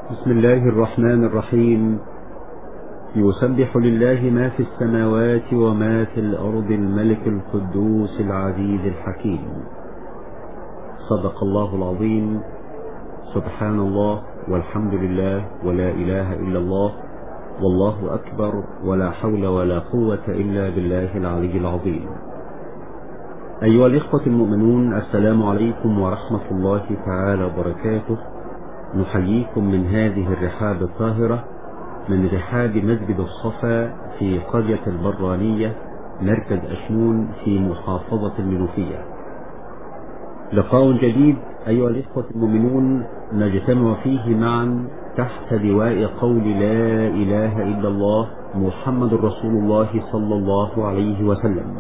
بسم الله الرحمن الرحيم. يسبح لله ما في السماوات وما في الأرض، الملك القدوس العزيز الحكيم. صدق الله العظيم. سبحان الله والحمد لله ولا إله إلا الله والله أكبر، ولا حول ولا قوة إلا بالله العلي العظيم. أيها الإخوة المؤمنون، السلام عليكم ورحمة الله تعالى وبركاته. نحييكم من هذه الرحاب الطاهرة، من رحاب مسجد الصفا في قرية البرانية، مركز أشمون في محافظة المنوفية. لقاء جديد أيها الإخوة المؤمنون، نجتمع فيه معا تحت لواء قول لا إله إلا الله محمد رسول الله صلى الله عليه وسلم.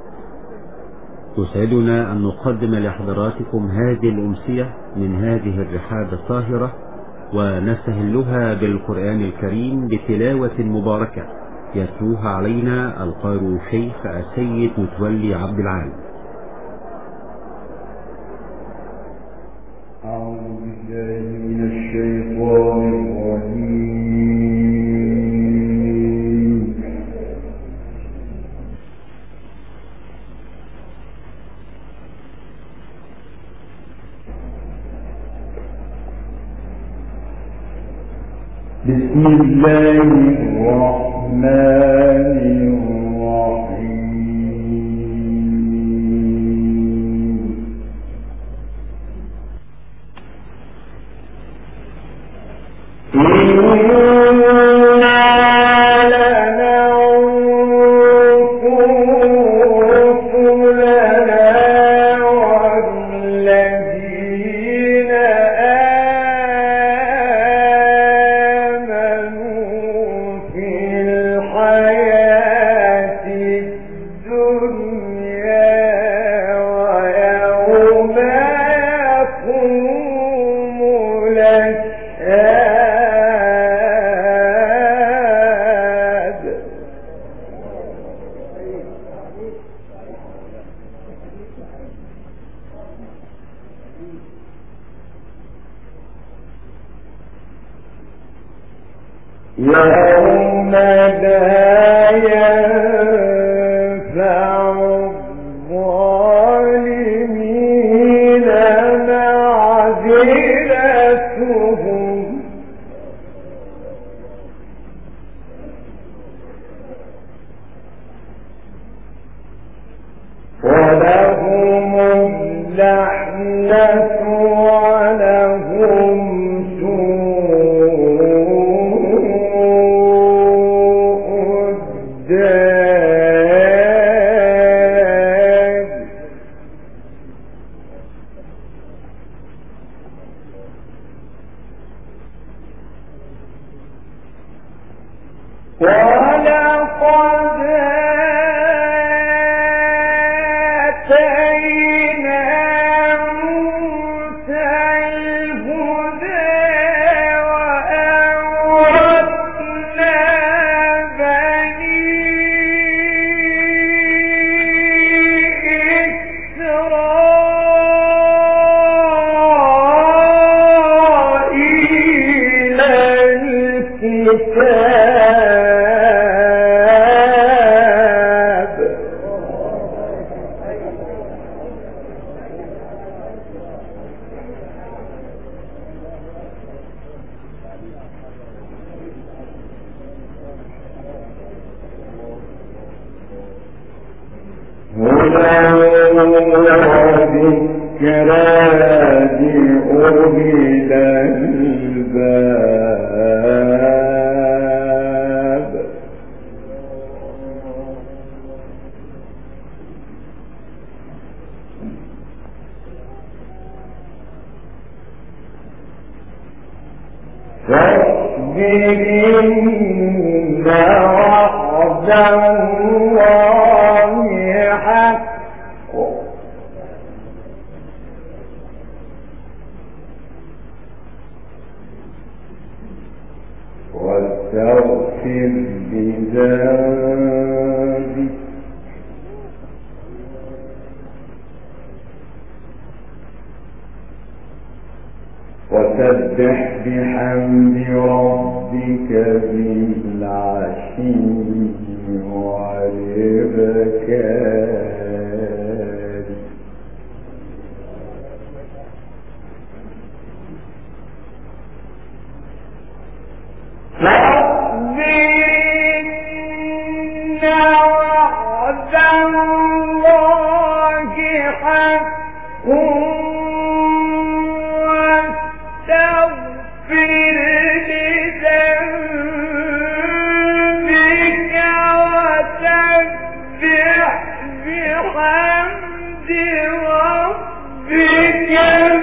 يسعدنا أن نقدم لحضراتكم هذه الأمسية من هذه الرحاب الطاهرة، ونستهلها بالقرآن الكريم بتلاوة مباركة يتلوها علينا القارئ الشيخ السيد متولي عبد العال. أعوذ بالله من الشيطان الرجيم. بسم الله الرحمن الرحيم. يوم لا ينفع الظالمين معذرتهم ولهم اللعنة ولهم ولقد آتينا موسى الهدى وأورثنا بني إسرائيل الكتاب. واستغفر بذنبك وتوكل فسبح بحمد ربك بالعشي والإبكار. وعد الله حق واستغفر لذنبك وسبح بحمد ربك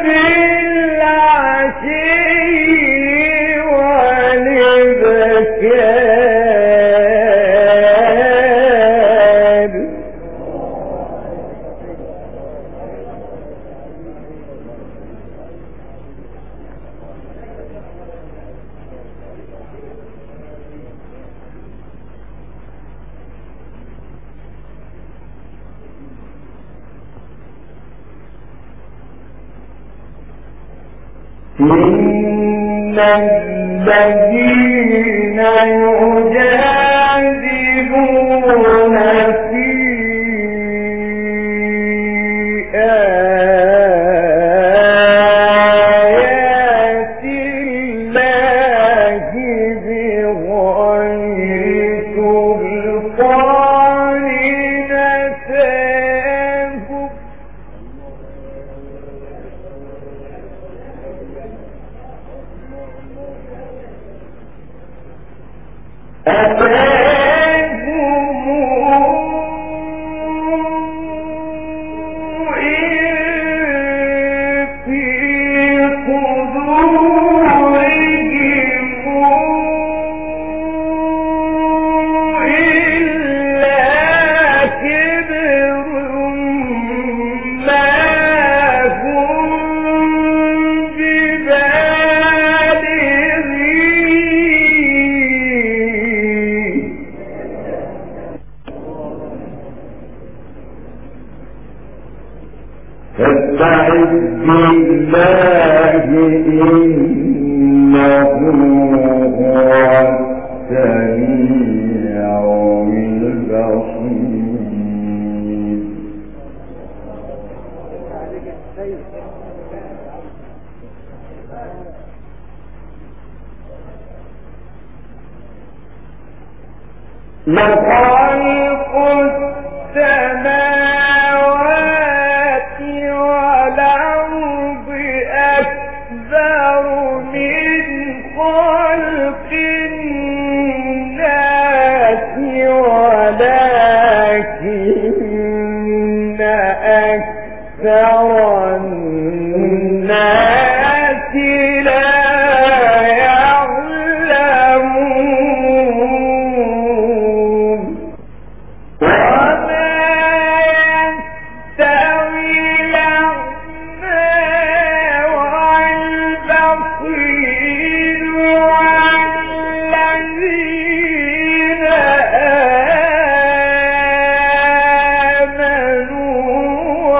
بالعشي والإبكار. إن الذين يجادلون في آيات الله بغير سلطان أتاهم فاستعذ بالله إنه هو السميع البصير. لخلق السماوات والأرض أكبر من خلق الناس ولكن أكثر الناس لا يعلمون. وما يستوي الأعمى والبصير والذين آمنوا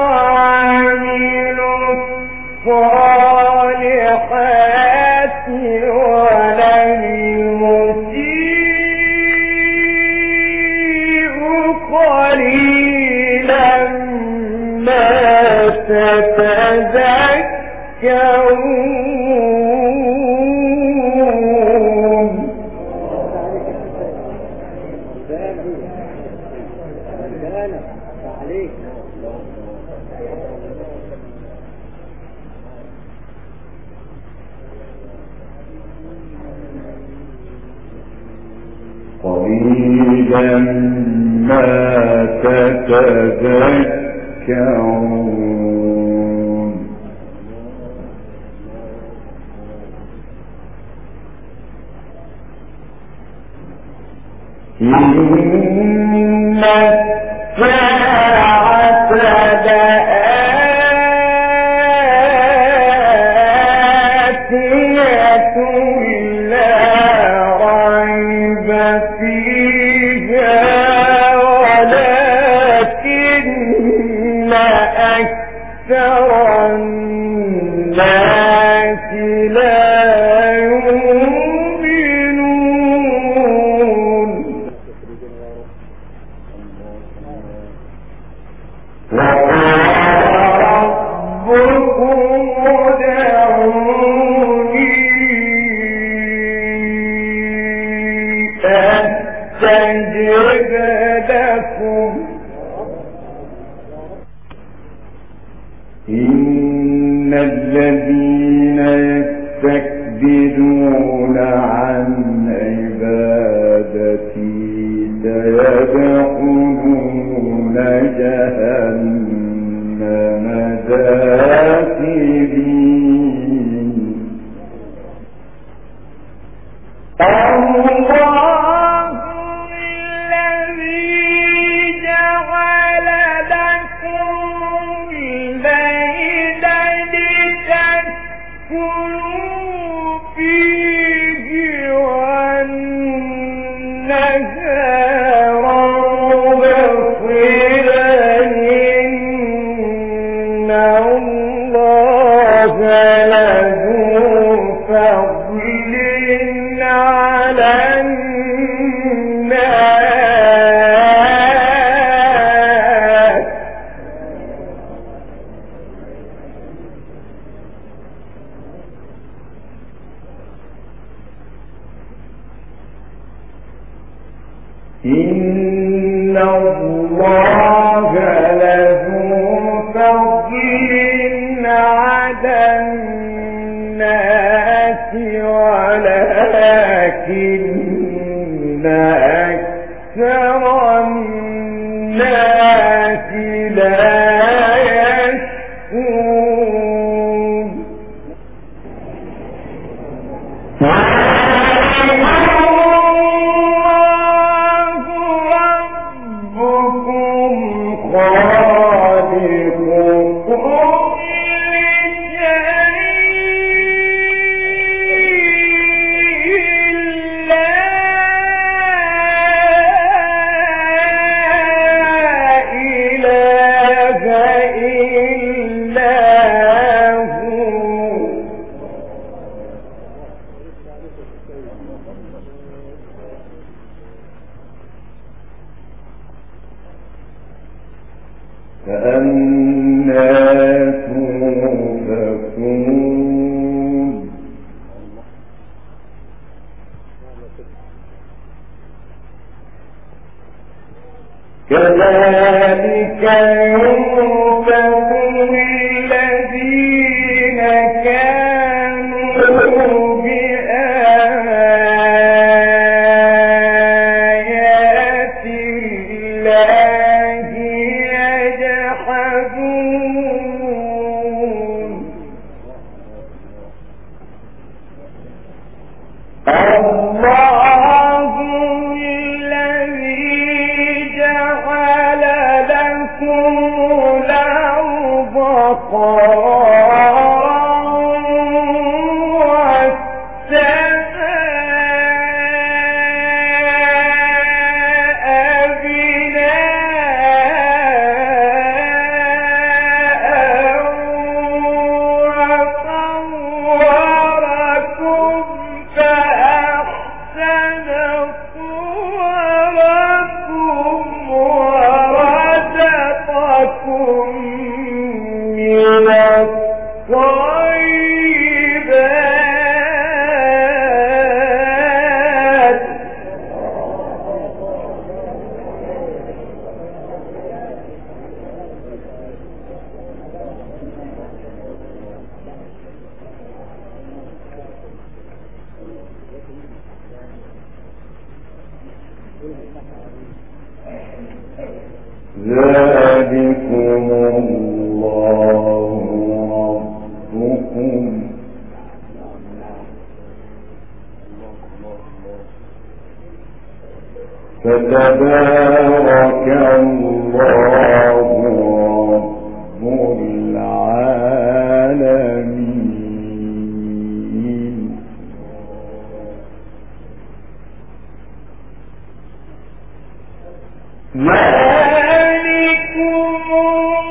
وعملوا الصالحات ولا المسيء قليلا ما تتذكرون. قليلا ما تتذكرون. إن الساعة لآتية لا ريب فيها ولكن أكثر الناس لا إن الذين يستكبرون عن عبادتي سيدخلون جهنم داخرين. إن الله لذو فضل على الناس ولكن أكثر الناس لا يشكرون. فأنى تؤفكون. كذلك يؤفك الذين كانوا بآيات الله يجحدون. الله الذي جعل لكم الأرض قرارا والسماء بناء وصوركم فأحسن صوركم ورزقكم من الطيبات. ذلكم الله ربكم فتبارك الله رب العالمين. ذلكم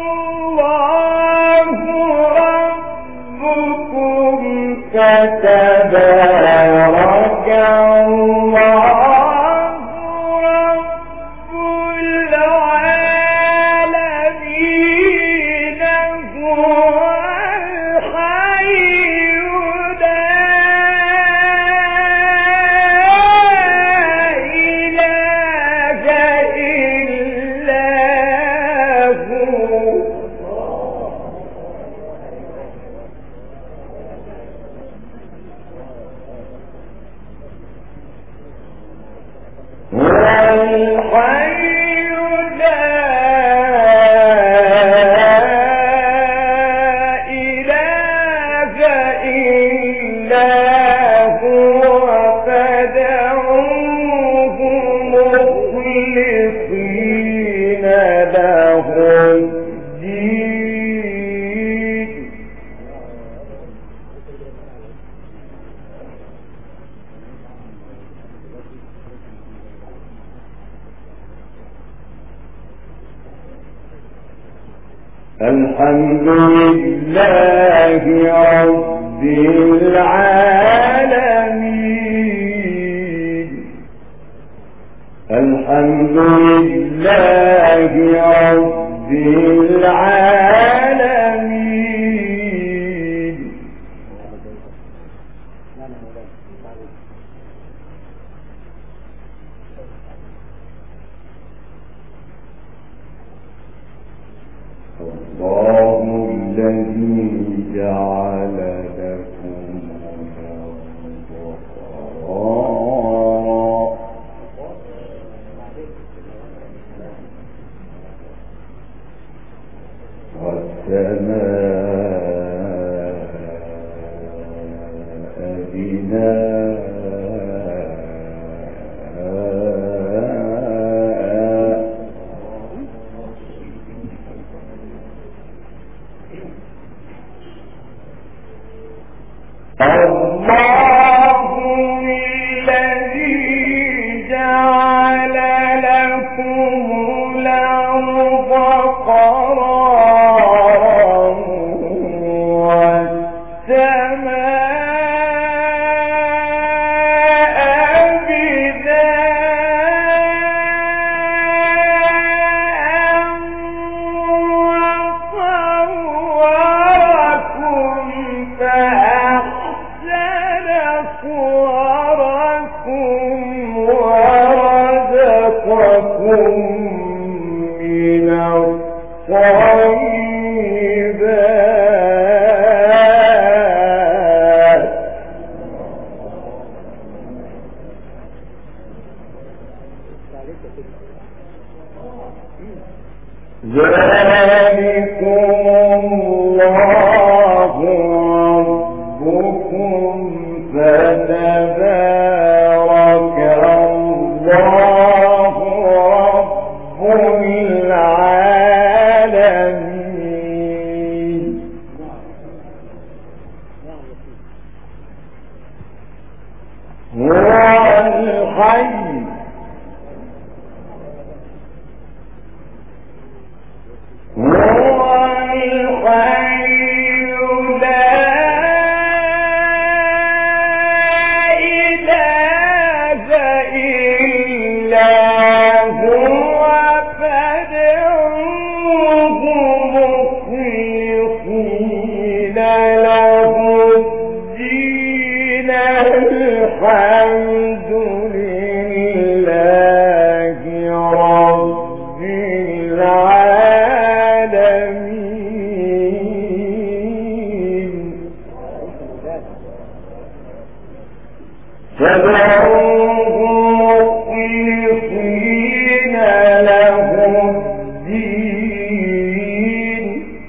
الله ربكم فتبارك تبارك الله رب العالمين هو الحي لا إله إلا هو الحمد لله رب العالمين الحمد لله رب العالمين الله الذي جعل لكم الأرض قرارا والسماء بناء الله الذي جعل لكم الأرض قرارا والسماء بناء وصوركم فأحسن صوركم ورزقكم من الطيبات ذلكم الله ربكم فتبارك الله رب العالمين هو الحي الحمد لله رب العالمين فدعوه مخلصين له الدين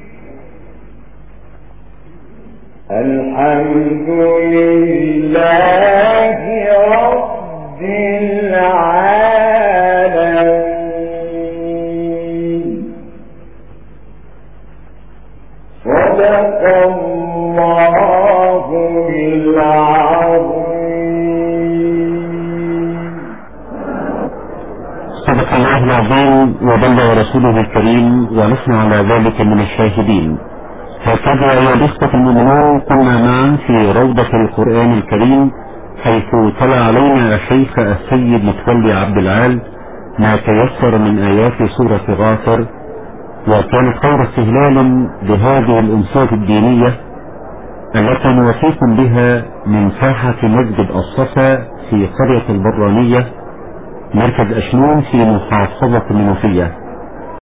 الحمد لله رب العالمين صدق الله العظيم. صدق الله العظيم وبلغ رسوله الكريم ونحن على ذلك من الشاهدين. هكذا يا الإخوة المؤمنون كنا معا في روضة القرآن الكريم، حيث تلا علينا الشيخ السيد متولي عبد العال ما تيسر من آيات سورة غافر، وكانت خير استهلال بهذه الأنشطة الدينية التي نوفيكم بها من ساحة مسجد الصفا في قرية البرانية مركز أشنون في محافظة المنوفية.